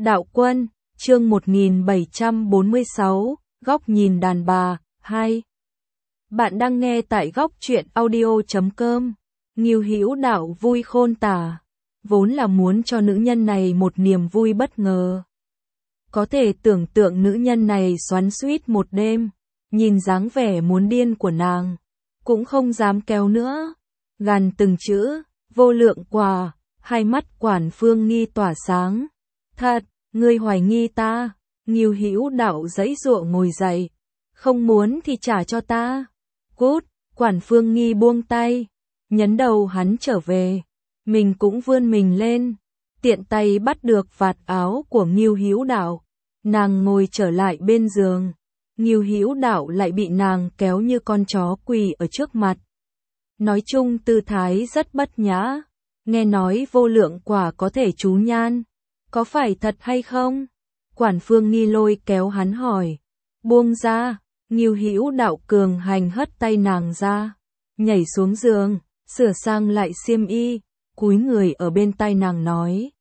Đạo Quân, chương 1746, góc nhìn đàn bà, 2. Bạn đang nghe tại góc truyện audio.com. Ngưu Hữu Đạo vui khôn tả, vốn là muốn cho nữ nhân này một niềm vui bất ngờ. Có thể tưởng tượng nữ nhân này xoắn xuýt một đêm, nhìn dáng vẻ muốn điên của nàng, cũng không dám kéo nữa. Gàn từng chữ, vô lượng quà, hai mắt Quản Phương Nghi tỏa sáng. Thật, ngươi hoài nghi ta? Ngưu Hữu Đạo giãy giụa ngồi dậy. Không muốn thì trả cho ta. Cút, Quản Phương Nghi buông tay, nhấn đầu hắn trở về. Mình cũng vươn mình lên, tiện tay bắt được vạt áo của Ngưu Hữu Đạo. Nàng ngồi trở lại bên giường. Ngưu Hữu Đạo lại bị nàng kéo như con chó quỳ ở trước mặt. Nói chung tư thái rất bất nhã. Nghe nói vô lượng quả có thể trú nhan, có phải thật hay không? Quản Phương Nghi lôi kéo hắn hỏi. Buông ra. Ngưu Hữu Đạo cường hành hất tay nàng ra, nhảy xuống giường, sửa sang lại xiêm y, cúi người ở bên tai nàng nói.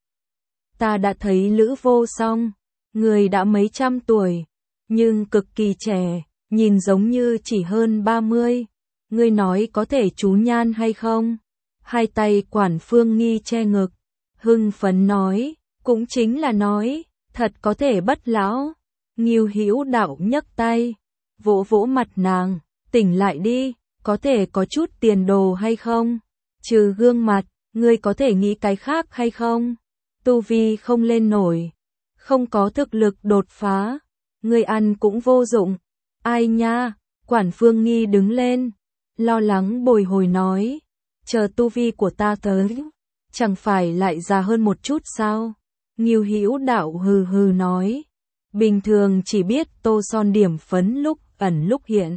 Ta đã thấy Lữ Vô Song, người đã mấy trăm tuổi, nhưng cực kỳ trẻ, nhìn giống như chỉ hơn 30. Ngươi nói có thể trú nhan hay không? Hai tay Quản Phương Nghi che ngực, hưng phấn nói, cũng chính là nói, thật có thể bất lão. Ngưu Hữu Đạo nhấc tay, vỗ vỗ mặt nàng, tỉnh lại đi, có thể có chút tiền đồ hay không? Trừ gương mặt, ngươi có thể nghĩ cái khác hay không? Tu vi không lên nổi, không có thực lực đột phá, ngươi ăn cũng vô dụng. Ai nha? Quản Phương Nghi đứng lên, lo lắng bồi hồi nói, chờ tu vi của ta tới, chẳng phải lại già hơn một chút sao? Ngưu Hữu Đạo hừ hừ nói, bình thường chỉ biết tô son điểm phấn lúc ẩn lúc hiện.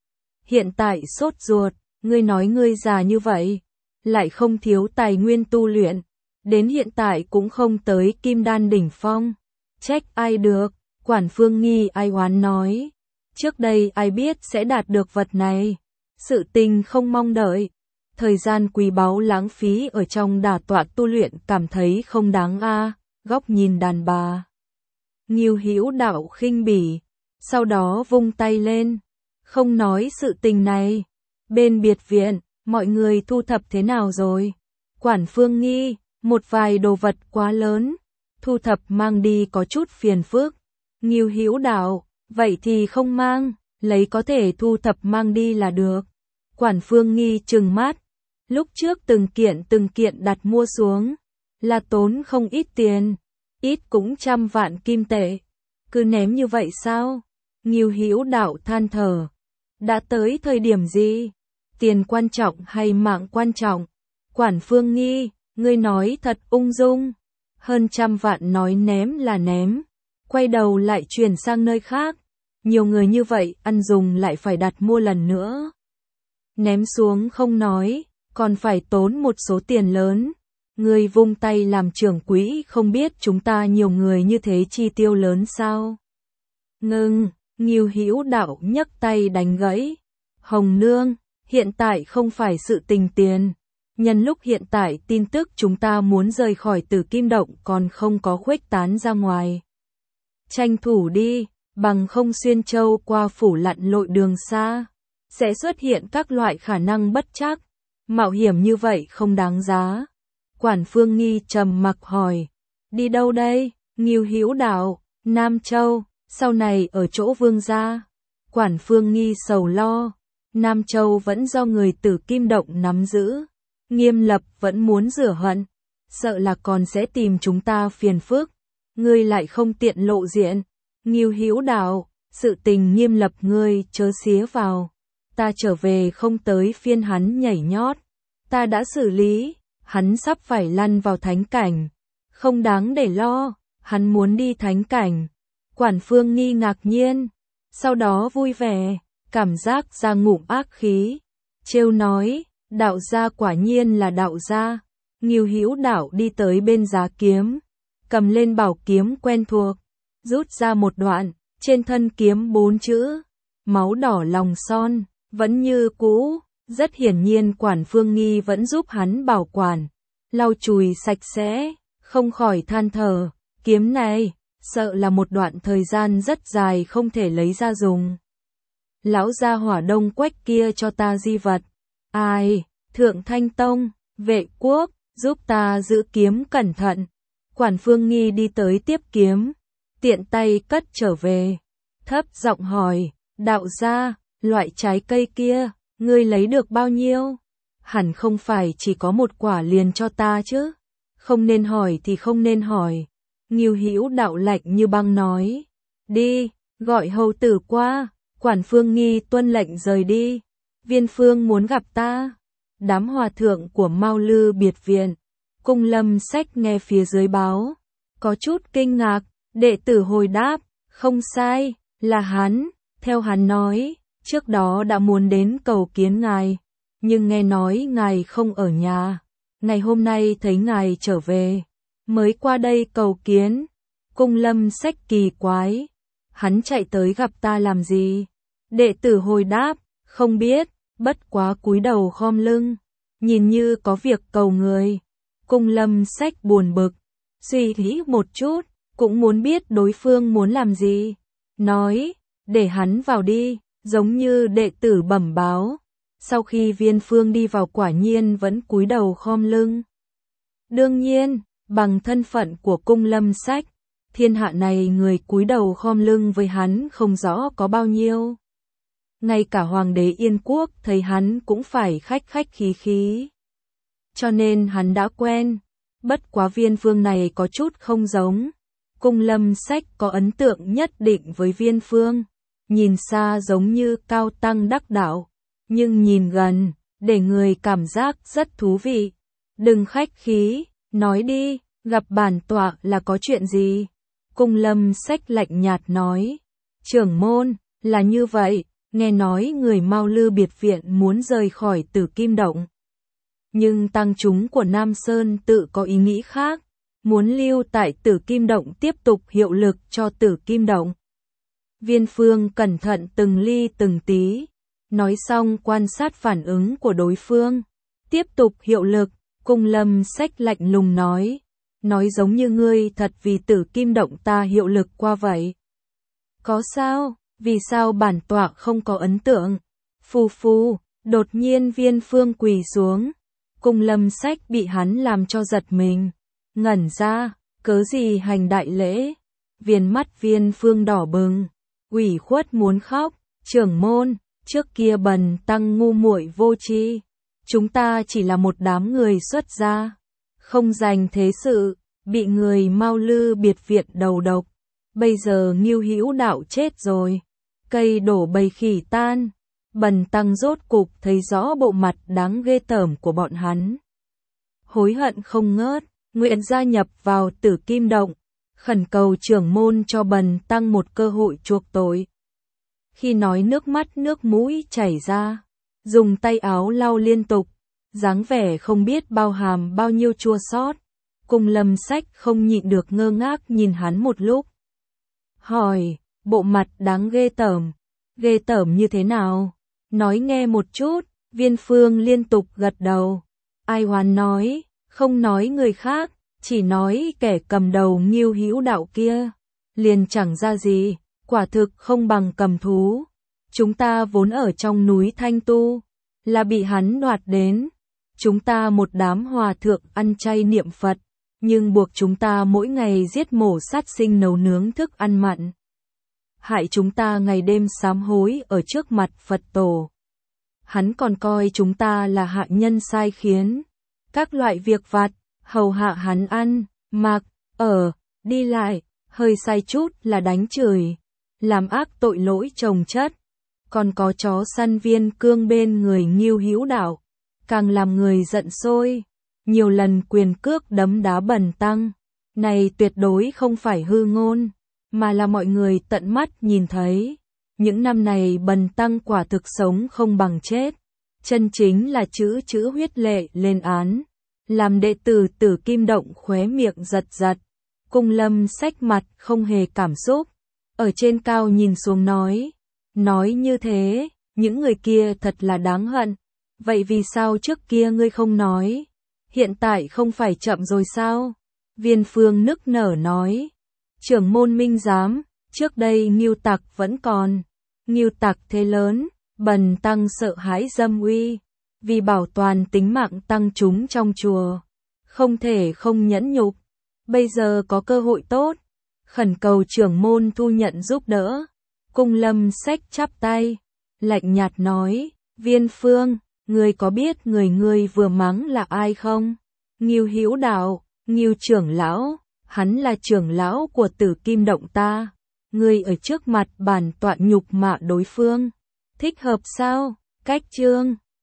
Hiện tại sốt ruột, ngươi nói ngươi già như vậy, lại không thiếu tài nguyên tu luyện, đến hiện tại cũng không tới kim đan đỉnh phong. Trách ai được? Quản Phương Nghi ai oán nói, trước đây ai biết sẽ đạt được vật này, sự tình không mong đợi, thời gian quý báu lãng phí ở trong đả tọa tu luyện cảm thấy không đáng a. Góc nhìn đàn bà. Ngưu Hữu Đạo khinh bỉ, sau đó vung tay lên, không nói sự tình này. Bên biệt viện, mọi người thu thập thế nào rồi? Quản Phương Nghi, một vài đồ vật quá lớn, thu thập mang đi có chút phiền phức. Ngưu Hữu Đạo, vậy thì không mang, lấy có thể thu thập mang đi là được. Quản Phương Nghi trừng mắt, lúc trước từng kiện đặt mua xuống, là tốn không ít tiền, ít cũng 100 vạn kim tệ, cứ ném như vậy sao? Ngưu Hữu Đạo than thở, đã tới thời điểm gì? Tiền quan trọng hay mạng quan trọng? Quản Phương Nghi, ngươi nói thật ung dung, hơn 100 vạn nói ném là ném, quay đầu lại chuyển sang nơi khác, nhiều người như vậy ăn dùng lại phải đặt mua lần nữa. Ném xuống không nói, còn phải tốn một số tiền lớn. Ngươi vung tay làm trưởng quỹ không biết chúng ta nhiều người như thế chi tiêu lớn sao? Ngưng, Ngưu Hữu Đạo nhấc tay đánh gãy. Hồng Nương, hiện tại không phải sự tình tiền. Nhân lúc hiện tại tin tức chúng ta muốn rời khỏi Tử Kim Động còn không có khuếch tán ra ngoài. Tranh thủ đi, bằng không xuyên châu qua phủ lặn lội đường xa, sẽ xuất hiện các loại khả năng bất trắc. Mạo hiểm như vậy không đáng giá. Quản Phương Nghi trầm mặc hỏi, đi đâu đây? Ngưu Hữu Đạo, Nam Châu, sau này ở chỗ vương gia. Quản Phương Nghi sầu lo, Nam Châu vẫn do người Tử Kim Động nắm giữ, Nghiêm Lập vẫn muốn rửa hận, sợ là còn sẽ tìm chúng ta phiền phức, ngươi lại không tiện lộ diện. Ngưu Hữu Đạo, sự tình Nghiêm Lập ngươi chớ xía vào, ta trở về không tới phiên hắn nhảy nhót, ta đã xử lý. Hắn sắp phải lăn vào thánh cảnh, không đáng để lo, hắn muốn đi thánh cảnh. Quản Phương Nghi ngạc nhiên, sau đó vui vẻ, cảm giác ra ngụm ác khí, trêu nói, đạo gia quả nhiên là đạo gia. Ngưu Hữu Đạo đi tới bên giá kiếm, cầm lên bảo kiếm quen thuộc, rút ra một đoạn, trên thân kiếm 4 chữ, máu đỏ lòng son, vẫn như cũ. Rất hiển nhiên Quản Phương Nghi vẫn giúp hắn bảo quản, lau chùi sạch sẽ, không khỏi than thở, kiếm này, sợ là một đoạn thời gian rất dài không thể lấy ra dùng. Lão gia hỏa Đông Quách kia cho ta di vật. Ai, Thượng Thanh Tông, vệ quốc, giúp ta giữ kiếm cẩn thận. Quản Phương Nghi đi tới tiếp kiếm, tiện tay cất trở về. Thấp giọng hỏi, đạo gia, loại trái cây kia, ngươi lấy được bao nhiêu? Hẳn không phải chỉ có một quả liền cho ta chứ. Không nên hỏi thì không nên hỏi. Ngưu Hữu Đạo lạnh như băng nói. Đi, gọi hầu tử qua. Quản Phương Nghi tuân lệnh rời đi. Viên Phương muốn gặp ta. Đám hòa thượng của Mao Lư biệt viện. Cung Lâm Sách nghe phía dưới báo. Có chút kinh ngạc. Đệ tử hồi đáp. Không sai, là hắn. Theo hắn nói, trước đó đã muốn đến cầu kiến ngài. Nhưng nghe nói ngài không ở nhà. Ngày hôm nay thấy ngài trở về. Mới qua đây cầu kiến. Cung Lâm Sách kỳ quái. Hắn chạy tới gặp ta làm gì? Đệ tử hồi đáp, không biết, bất quá cúi đầu khom lưng. Nhìn như có việc cầu người. Cung Lâm Sách buồn bực. Suy nghĩ một chút, cũng muốn biết đối phương muốn làm gì. Nói, để hắn vào đi, giống như đệ tử bẩm báo. Sau khi Viên Phương đi vào quả nhiên vẫn cúi đầu khom lưng. Đương nhiên, bằng thân phận của Cung Lâm Sách, thiên hạ này người cúi đầu khom lưng với hắn không rõ có bao nhiêu. Ngay cả Hoàng đế Yên Quốc thấy hắn cũng phải khách khách khí khí. Cho nên hắn đã quen, bất quá Viên Phương này có chút không giống. Cung Lâm Sách có ấn tượng nhất định với Viên Phương, nhìn xa giống như cao tăng đắc đạo. Nhưng nhìn gần, để người cảm giác rất thú vị. Đừng khách khí, nói đi, gặp bản tọa là có chuyện gì? Cung Lâm Sách lạnh nhạt nói. Trưởng môn, là như vậy, nghe nói người Mao Lư biệt viện muốn rời khỏi Tử Kim Động. Nhưng tăng chúng của Nam Sơn tự có ý nghĩ khác, muốn lưu tại Tử Kim Động tiếp tục hiệu lực cho Tử Kim Động. Viên Phương cẩn thận từng ly từng tí. Nói xong quan sát phản ứng của đối phương. Tiếp tục hiệu lực, Cung Lâm Sách lạnh lùng nói. Nói giống như ngươi thật vì Tử Kim Động ta hiệu lực qua vậy. Có sao, vì sao bản tọa không có ấn tượng? Phù phù, đột nhiên Viên Phương quỳ xuống. Cung Lâm Sách bị hắn làm cho giật mình. Ngẩn ra, cớ gì hành đại lễ? Viền mắt Viên Phương đỏ bừng, ủy khuất muốn khóc. Trưởng môn, trước kia bần tăng ngu muội vô tri, chúng ta chỉ là một đám người xuất gia, không dành thế sự, bị người Mao Lư biệt viện đầu độc. Bây giờ Ngưu Hữu Đạo chết rồi, cây đổ bầy khỉ tan, bần tăng rốt cục thấy rõ bộ mặt đáng ghê tởm của bọn hắn. Hối hận không ngớt, nguyện gia nhập vào Tử Kim Động, khẩn cầu trưởng môn cho bần tăng một cơ hội chuộc tội. Khi nói nước mắt nước mũi chảy ra, dùng tay áo lau liên tục, dáng vẻ không biết bao hàm bao nhiêu chua xót. Cung Lâm Sách không nhịn được ngơ ngác nhìn hắn một lúc. Hỏi, bộ mặt đáng ghê tởm như thế nào? Nói nghe một chút. Viên Phương liên tục gật đầu. Ai Hoán nói, không nói người khác, chỉ nói kẻ cầm đầu Ngưu Hữu Đạo kia, liền chẳng ra gì. Quả thực không bằng cầm thú. Chúng ta vốn ở trong núi Thanh Tu, là bị hắn đoạt đến. Chúng ta một đám hòa thượng ăn chay niệm Phật, nhưng buộc chúng ta mỗi ngày giết mổ sát sinh nấu nướng thức ăn mặn. Hại chúng ta ngày đêm sám hối ở trước mặt Phật tổ. Hắn còn coi chúng ta là hạ nhân sai khiến. Các loại việc vặt, hầu hạ hắn ăn, mặc, ở, đi lại, hơi sai chút là đánh chửi. Làm ác tội lỗi chồng chất, còn có chó săn Viên Cương bên người Ngưu Hữu Đạo, càng làm người giận sôi, nhiều lần quyền cước đấm đá bần tăng. Này tuyệt đối không phải hư ngôn, mà là mọi người tận mắt nhìn thấy. Những năm này bần tăng quả thực sống không bằng chết, chân chính là chữ huyết lệ lên án. Làm đệ tử Tử Kim Động khóe miệng giật giật. Cung Lâm Sách mặt không hề cảm xúc, ở trên cao nhìn xuống nói như thế, những người kia thật là đáng hận. Vậy vì sao trước kia ngươi không nói? Hiện tại không phải chậm rồi sao? Viên Phương nức nở nói, Trưởng môn minh giám, trước đây Ngưu Tặc vẫn còn. Ngưu Tặc thế lớn, Bần tăng sợ hãi dâm uy, vì bảo toàn tính mạng tăng chúng trong chùa, không thể không nhẫn nhục. Bây giờ có cơ hội tốt, khẩn cầu trưởng môn thu nhận giúp đỡ. Cung Lâm xách chắp tay, lạnh nhạt nói, Viên Phương, ngươi có biết người ngươi vừa mắng là ai không? Ngưu Hữu Đạo, Ngưu trưởng lão, hắn là trưởng lão của Tử Kim Động ta. Ngươi ở trước mặt bản tọa nhục mạ đối phương, thích hợp sao? Cách chương